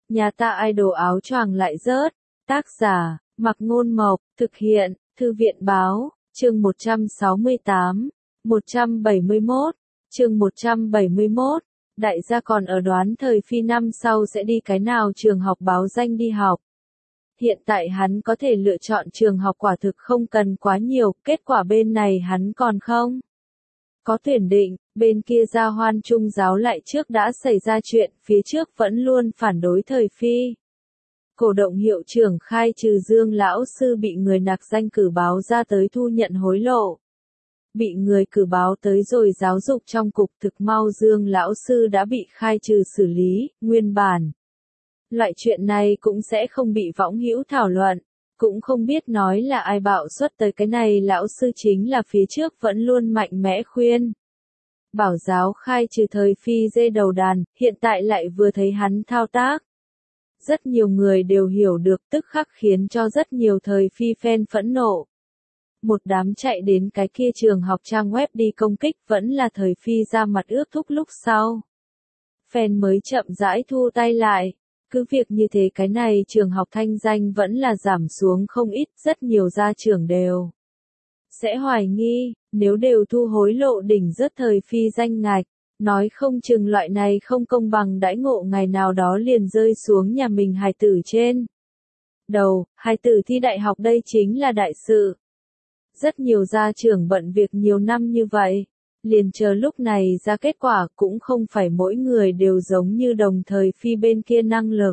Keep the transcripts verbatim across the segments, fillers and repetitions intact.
Nhà ta idol áo choàng lại rớt. Tác giả, Mặc Ngôn Mộc, thực hiện, Thư viện Báo, chương một trăm sáu mươi tám, một trăm bảy mươi mốt, chương một trăm bảy mươi mốt, đại gia còn ở đoán thời phi năm sau sẽ đi cái nào trường học báo danh đi học. Hiện tại hắn có thể lựa chọn trường học quả thực không cần quá nhiều, kết quả bên này hắn còn không có tuyển định, bên kia Gia Hoan Trung giáo lại trước đã xảy ra chuyện, phía trước vẫn luôn phản đối thời phi. Cổ động hiệu trưởng khai trừ Dương lão sư bị người nạc danh cử báo ra tới thu nhận hối lộ. Bị người cử báo tới rồi giáo dục trong cục thực mau Dương lão sư đã bị khai trừ xử lý, nguyên bản. Loại chuyện này cũng sẽ không bị võng hữu thảo luận, cũng không biết nói là ai bạo xuất tới cái này lão sư chính là phía trước vẫn luôn mạnh mẽ khuyên. Bảo giáo khai trừ thời phi dê đầu đàn, hiện tại lại vừa thấy hắn thao tác. Rất nhiều người đều hiểu được tức khắc khiến cho rất nhiều thời phi fan phẫn nộ. Một đám chạy đến cái kia trường học trang web đi công kích vẫn là thời phi ra mặt ước thúc lúc sau. Fan mới chậm rãi thu tay lại. Cứ việc như thế cái này trường học thanh danh vẫn là giảm xuống không ít, rất nhiều gia trưởng đều sẽ hoài nghi, nếu đều thu hối lộ đỉnh rất thời phi danh ngạch, nói không chừng loại này không công bằng đãi ngộ ngày nào đó liền rơi xuống nhà mình hài tử trên đầu, hài tử thi đại học đây chính là đại sự. Rất nhiều gia trưởng bận việc nhiều năm như vậy, liền chờ lúc này ra kết quả cũng không phải mỗi người đều giống như đồng thời phi bên kia năng lực.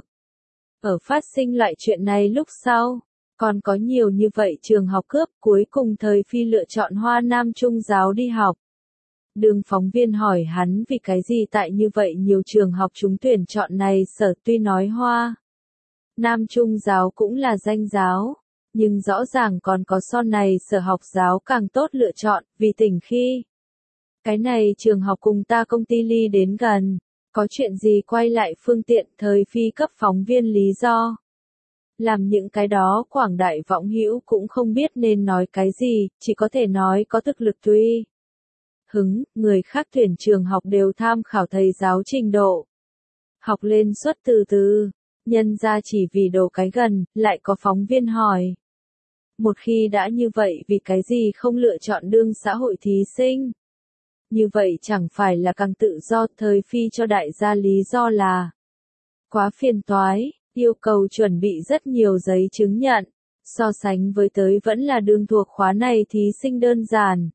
Ở phát sinh loại chuyện này lúc sau, còn có nhiều như vậy trường học cướp cuối cùng thời phi lựa chọn Hoa Nam Trung giáo đi học. Đường phóng viên hỏi hắn vì cái gì tại như vậy nhiều trường học trúng tuyển chọn này sở tuy nói Hoa Nam Trung giáo cũng là danh giáo, nhưng rõ ràng còn có so này sở học giáo càng tốt lựa chọn vì tỉnh khi. Cái này trường học cùng ta công ty ly đến gần, có chuyện gì quay lại phương tiện thời phi cấp phóng viên lý do. Làm những cái đó quảng đại võng hữu cũng không biết nên nói cái gì, chỉ có thể nói có thực lực tùy. Hứng, người khác tuyển trường học đều tham khảo thầy giáo trình độ. Học lên suất từ từ, nhân ra chỉ vì đồ cái gần, lại có phóng viên hỏi. Một khi đã như vậy vì cái gì không lựa chọn đương xã hội thí sinh? Như vậy chẳng phải là càng tự do, thời phi cho đại gia lý do là quá phiền toái, yêu cầu chuẩn bị rất nhiều giấy chứng nhận, so sánh với tới vẫn là đương thuộc khóa này thí sinh đơn giản.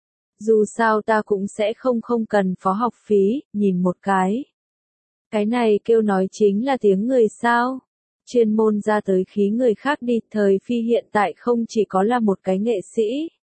Dù sao ta cũng sẽ không không cần phó học phí, nhìn một cái. Cái này kêu nói chính là tiếng người sao. Chuyên môn ra tới khí người khác đi, thời phi hiện tại không chỉ có là một cái nghệ sĩ.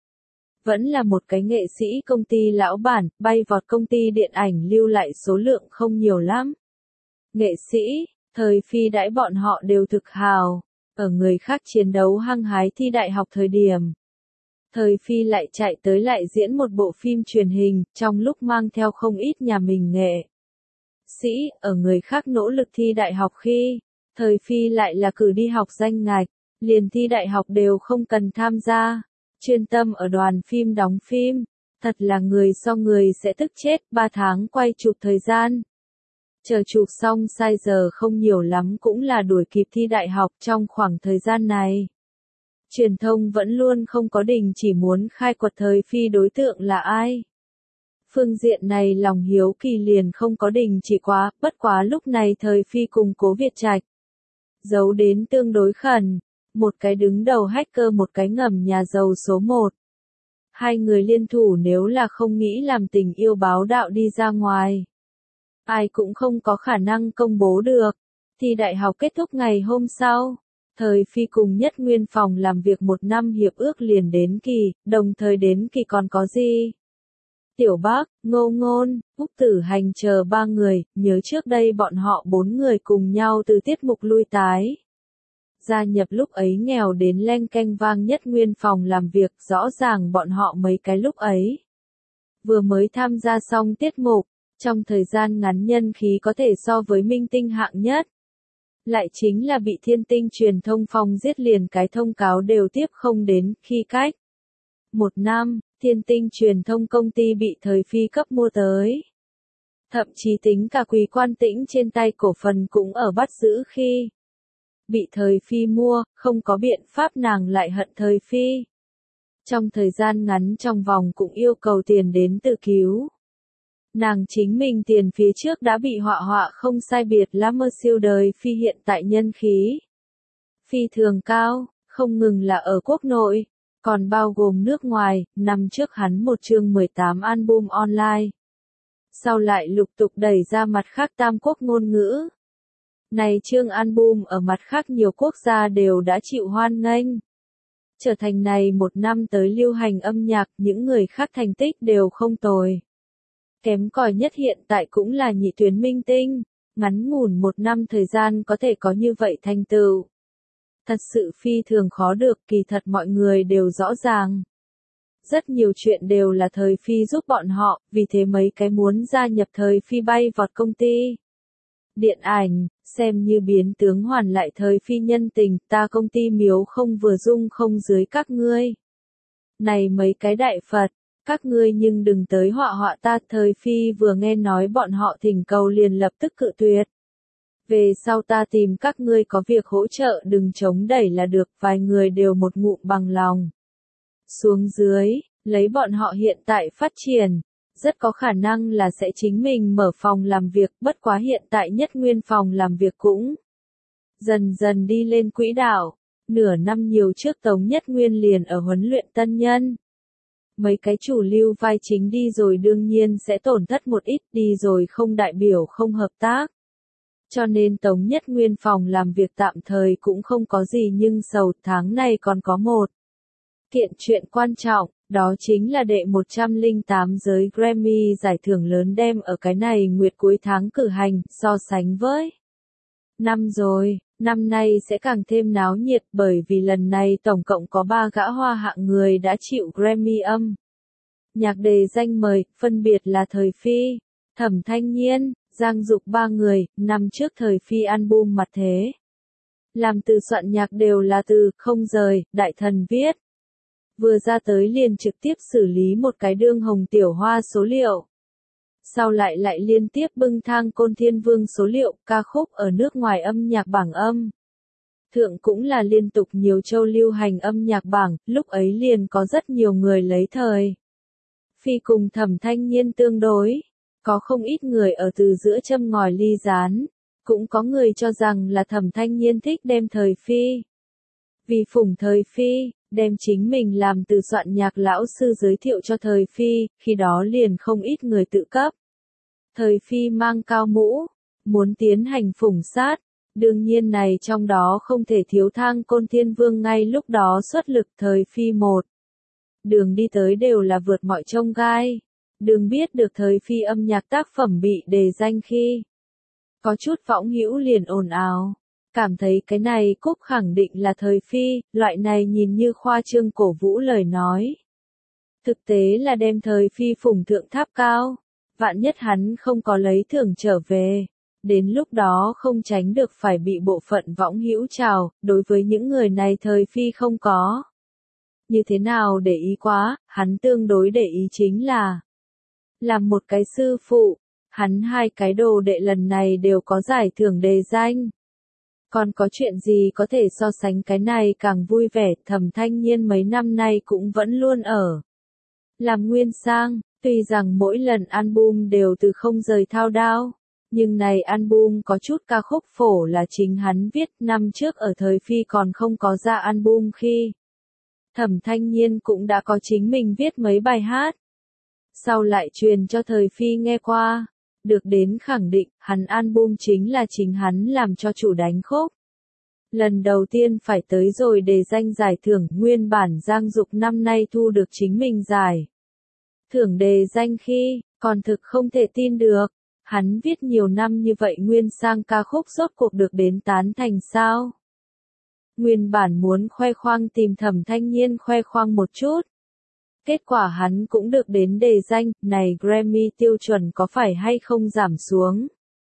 Vẫn là một cái nghệ sĩ công ty lão bản, bay vọt công ty điện ảnh lưu lại số lượng không nhiều lắm. Nghệ sĩ, thời phi đãi bọn họ đều thực hào, ở người khác chiến đấu hăng hái thi đại học thời điểm. Thời phi lại chạy tới lại diễn một bộ phim truyền hình, trong lúc mang theo không ít nhà mình nghệ sĩ, ở người khác nỗ lực thi đại học khi, thời phi lại là cử đi học danh ngạch, liền thi đại học đều không cần tham gia. Chuyên tâm ở đoàn phim đóng phim, thật là người so người sẽ tức chết, ba tháng quay chụp thời gian. Chờ chụp xong sai giờ không nhiều lắm cũng là đuổi kịp thi đại học trong khoảng thời gian này. Truyền thông vẫn luôn không có đình chỉ muốn khai quật thời phi đối tượng là ai. Phương diện này lòng hiếu kỳ liền không có đình chỉ quá, bất quá lúc này thời phi cùng Cố Việt Trạch giấu đến tương đối khẩn. Một cái đứng đầu hacker một cái ngầm nhà giàu số một. Hai người liên thủ nếu là không nghĩ làm tình yêu báo đạo đi ra ngoài. Ai cũng không có khả năng công bố được. Thi đại học kết thúc ngày hôm sau. Thời phi cùng Nhất Nguyên phòng làm việc một năm hiệp ước liền đến kỳ, đồng thời đến kỳ còn có gì? Tiểu Bác, Ngô Ngôn, Úc Tử Hành chờ ba người, nhớ trước đây bọn họ bốn người cùng nhau từ tiết mục lui tái. Gia nhập lúc ấy nghèo đến leng keng vang Nhất Nguyên phòng làm việc, rõ ràng bọn họ mấy cái lúc ấy. Vừa mới tham gia xong tiết mục, trong thời gian ngắn nhân khí có thể so với minh tinh hạng nhất. Lại chính là bị Thiên Tinh truyền thông phòng giết liền cái thông cáo đều tiếp không đến, khi cách. Một năm, Thiên Tinh truyền thông công ty bị thời phi cấp mua tới. Thậm chí tính cả Quý Quan Tĩnh trên tay cổ phần cũng ở bắt giữ khi bị Thời Phi mua, không có biện pháp nàng lại hận Thời Phi. Trong thời gian ngắn trong vòng cũng yêu cầu tiền đến tự cứu. Nàng chính mình tiền phía trước đã bị họa họa không sai biệt lắm siêu đời Phi hiện tại nhân khí phi thường cao, không ngừng là ở quốc nội, còn bao gồm nước ngoài, năm trước hắn một chương mười tám album online. Sau lại lục tục đẩy ra mặt khác tam quốc ngôn ngữ. Này chương album ở mặt khác nhiều quốc gia đều đã chịu hoan nghênh. Trở thành này một năm tới lưu hành âm nhạc, những người khác thành tích đều không tồi. Kém cỏi nhất hiện tại cũng là nhị tuyến minh tinh, ngắn ngủn một năm thời gian có thể có như vậy thành tựu. Thật sự phi thường khó được, kỳ thật mọi người đều rõ ràng. Rất nhiều chuyện đều là Thời Phi giúp bọn họ, vì thế mấy cái muốn gia nhập Thời Phi bay vọt công ty điện ảnh, xem như biến tướng hoàn lại Thời Phi nhân tình, ta công ty miếu không vừa dung không dưới các ngươi. Này mấy cái đại Phật, các ngươi nhưng đừng tới họa họa ta. Thời Phi vừa nghe nói bọn họ thỉnh cầu liền lập tức cự tuyệt. Về sau ta tìm các ngươi có việc hỗ trợ đừng chống đẩy là được, vài người đều một ngụm bằng lòng. Xuống dưới, lấy bọn họ hiện tại phát triển, rất có khả năng là sẽ chính mình mở phòng làm việc, bất quá hiện tại Nhất Nguyên phòng làm việc cũng dần dần đi lên quỹ đạo. Nửa năm nhiều trước Tống Nhất Nguyên liền ở huấn luyện tân nhân. Mấy cái chủ lưu vai chính đi rồi đương nhiên sẽ tổn thất một ít, đi rồi không đại biểu không hợp tác. Cho nên Tống Nhất Nguyên phòng làm việc tạm thời cũng không có gì, nhưng sầu tháng này còn có một kiện chuyện quan trọng, đó chính là đệ một trăm lẻ tám giới Grammy giải thưởng lớn đem ở cái này nguyệt cuối tháng cử hành, so sánh với năm rồi, năm nay sẽ càng thêm náo nhiệt bởi vì lần này tổng cộng có ba gã hoa hạng người đã chịu Grammy âm nhạc đề danh mời, phân biệt là Thời Phi, Thẩm Thanh Nhiên, Giang Dục ba người. Năm trước Thời Phi album Mặt Thế làm từ soạn nhạc đều là từ Không Rời, Đại Thần viết. Vừa ra tới liền trực tiếp xử lý một cái đương hồng tiểu hoa số liệu. Sau lại lại liên tiếp bưng thang Côn Thiên Vương số liệu, ca khúc ở nước ngoài âm nhạc bảng âm. Thượng cũng là liên tục nhiều châu lưu hành âm nhạc bảng, lúc ấy liền có rất nhiều người lấy Thời Phi cùng Thẩm Thanh Nhiên tương đối. Có không ít người ở từ giữa châm ngòi ly gián, cũng có người cho rằng là Thẩm Thanh Nhiên thích đem Thời Phi. Vì phủng Thời Phi, đem chính mình làm từ soạn nhạc lão sư giới thiệu cho Thời Phi, khi đó liền không ít người tự cấp. Thời Phi mang cao mũ, muốn tiến hành phủng sát, đương nhiên này trong đó không thể thiếu thang Côn Thiên Vương ngay lúc đó xuất lực. Thời Phi một đường đi tới đều là vượt mọi chông gai. Đừng biết được Thời Phi âm nhạc tác phẩm bị đề danh khi có chút võng hữu liền ồn ào, cảm thấy cái này cúp khẳng định là Thời Phi, loại này nhìn như khoa trương cổ vũ lời nói. Thực tế là đem Thời Phi phủng thượng tháp cao, vạn nhất hắn không có lấy thưởng trở về, đến lúc đó không tránh được phải bị bộ phận võng hữu trào. Đối với những người này Thời Phi không có như thế nào để ý quá, hắn tương đối để ý chính là làm một cái sư phụ, hắn hai cái đồ đệ lần này đều có giải thưởng đề danh. Còn có chuyện gì có thể so sánh cái này càng vui vẻ. Thẩm Thanh Nhiên mấy năm nay cũng vẫn luôn ở làm nguyên sang, tuy rằng mỗi lần album đều từ Không Rời thao đao, nhưng này album có chút ca khúc phổ là chính hắn viết. Năm trước ở Thời Phi còn không có ra album khi Thẩm Thanh Nhiên cũng đã có chính mình viết mấy bài hát. Sau lại truyền cho Thời Phi nghe qua, được đến khẳng định, hắn album chính là chính hắn làm cho chủ đánh khúc. Lần đầu tiên phải tới rồi đề danh giải thưởng, nguyên bản Giang Dục năm nay thu được chính mình giải thưởng đề danh khi, còn thực không thể tin được, hắn viết nhiều năm như vậy nguyên sang ca khúc rốt cuộc được đến tán thành sao. Nguyên bản muốn khoe khoang tìm Thẩm Thanh Nhiên khoe khoang một chút. Kết quả hắn cũng được đến đề danh, này Grammy tiêu chuẩn có phải hay không giảm xuống?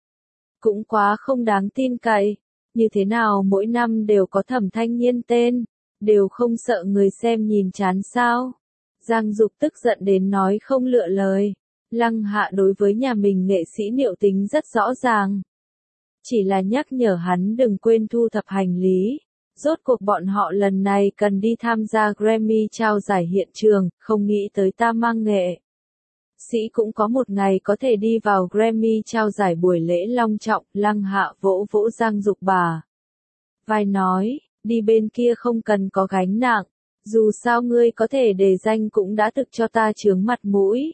Cũng quá không đáng tin cậy, như thế nào mỗi năm đều có Thẩm Thanh Nhiên tên, đều không sợ người xem nhìn chán sao? Giang Dục tức giận đến nói không lựa lời, Lăng Hạ đối với nhà mình nghệ sĩ Niệu tính rất rõ ràng. Chỉ là nhắc nhở hắn đừng quên thu thập hành lý. Rốt cuộc bọn họ lần này cần đi tham gia Grammy trao giải hiện trường, không nghĩ tới ta mang nghệ sĩ cũng có một ngày có thể đi vào Grammy trao giải buổi lễ long trọng. Lăng Hạ vỗ vỗ Giang Dục bà vai nói, đi bên kia không cần có gánh nặng, dù sao ngươi có thể đề danh cũng đã thực cho ta chướng mặt mũi.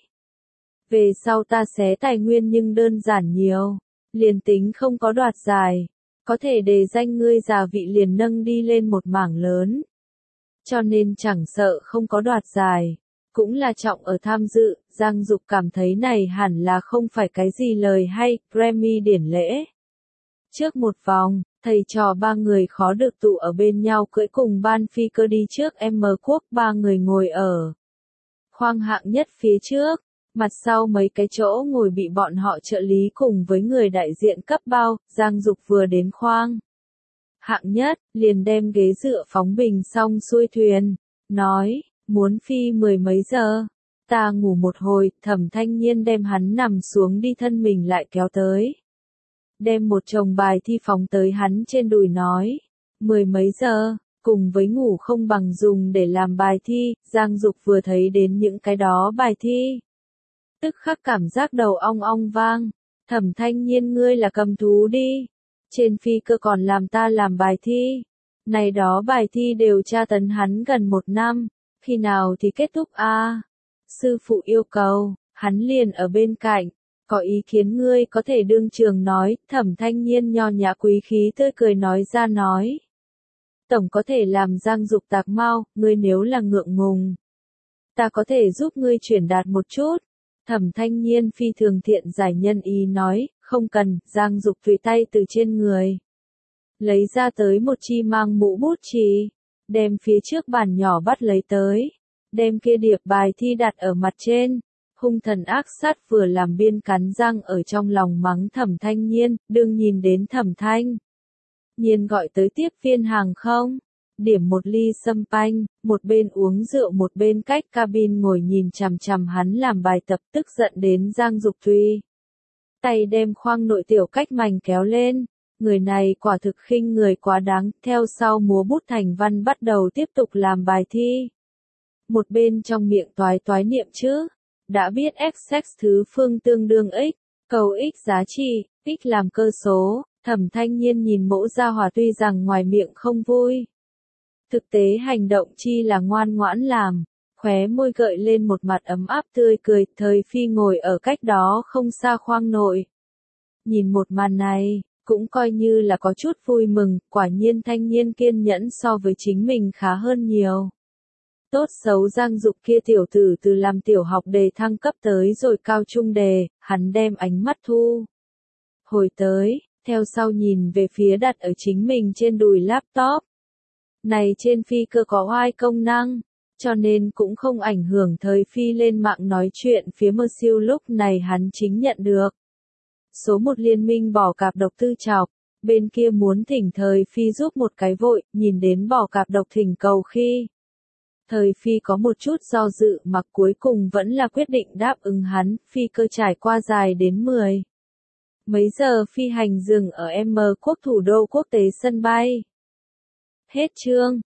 Về sau ta xé tài nguyên nhưng đơn giản nhiều, liền tính không có đoạt giải, có thể đề danh ngươi già vị liền nâng đi lên một mảng lớn. Cho nên chẳng sợ không có đoạt giải, cũng là trọng ở tham dự. Giang Dục cảm thấy này hẳn là không phải cái gì lời hay. Grammy điển lễ trước một vòng, thầy trò ba người khó được tụ ở bên nhau cưỡi cùng ban phi cơ đi trước M Quốc. Ba người ngồi ở khoang hạng nhất phía trước, mặt sau mấy cái chỗ ngồi bị bọn họ trợ lý cùng với người đại diện cấp bao. Giang Dục vừa đến khoang hạng nhất, liền đem ghế dựa phóng bình xong xuôi thuyền, nói, muốn phi mười mấy giờ, ta ngủ một hồi. Thẩm Thanh Nhiên đem hắn nằm xuống đi, thân mình lại kéo tới, đem một chồng bài thi phóng tới hắn trên đùi nói, mười mấy giờ, cùng với ngủ không bằng dùng để làm bài thi. Giang Dục vừa thấy đến những cái đó bài thi, tức khắc cảm giác đầu ong ong vang. Thẩm Thanh Nhiên, ngươi là cầm thú đi, trên phi cơ còn làm ta làm bài thi, này đó bài thi đều tra tấn hắn gần một năm, khi nào thì kết thúc a? À? Sư phụ yêu cầu, hắn liền ở bên cạnh, có ý kiến ngươi có thể đương trường nói. Thẩm Thanh Nhiên nho nhã quý khí tươi cười nói ra nói, tổng có thể làm Giang Dục tạc mau, ngươi nếu là ngượng ngùng, ta có thể giúp ngươi chuyển đạt một chút. Thẩm Thanh Nhiên phi thường thiện giải nhân ý nói, không cần. Giang Dục tùy tay từ trên người lấy ra tới một chi mang mũ bút chì, đem phía trước bàn nhỏ bắt lấy tới, đem kia điệp bài thi đặt ở mặt trên, hung thần ác sát vừa làm biên cắn răng ở trong lòng mắng Thẩm Thanh Nhiên. Đương nhìn đến Thẩm Thanh Nhiên gọi tới tiếp viên hàng không, điểm một ly sâm panh, một bên uống rượu một bên cách cabin ngồi nhìn chằm chằm hắn làm bài tập, tức giận đến Giang Dục Thùy tay đem khoang nội tiểu cách mảnh kéo lên. Người này quả thực khinh người quá đáng. Theo sau múa bút thành văn bắt đầu tiếp tục làm bài thi, một bên trong miệng toái toái niệm chứ, đã biết x x thứ phương tương đương x, cầu x giá trị, x làm cơ số. Thẩm Thanh Nhiên nhìn mẫu gia hỏa tuy rằng ngoài miệng không vui, thực tế hành động chi là ngoan ngoãn làm, khóe môi gợi lên một mặt ấm áp tươi cười. Thời Phi ngồi ở cách đó không xa khoang nội, nhìn một màn này, cũng coi như là có chút vui mừng. Quả nhiên Thanh Nhiên kiên nhẫn so với chính mình khá hơn nhiều. Tốt xấu Giang Dục kia tiểu tử từ làm tiểu học đề thăng cấp tới rồi cao trung đề, hắn đem ánh mắt thu hồi tới, theo sau nhìn về phía đặt ở chính mình trên đùi laptop. Này trên phi cơ có oai công năng, cho nên cũng không ảnh hưởng Thời Phi lên mạng nói chuyện. Phía Mơ Siêu lúc này hắn chính nhận được số một liên minh bỏ cạp độc tư chọc, bên kia muốn thỉnh Thời Phi giúp một cái vội. Nhìn đến bỏ cạp độc thỉnh cầu khi, Thời Phi có một chút do dự mà cuối cùng vẫn là quyết định đáp ứng hắn. Phi cơ trải qua dài đến mười mấy giờ phi hành dừng ở M Quốc thủ đô quốc tế sân bay. Hết chương.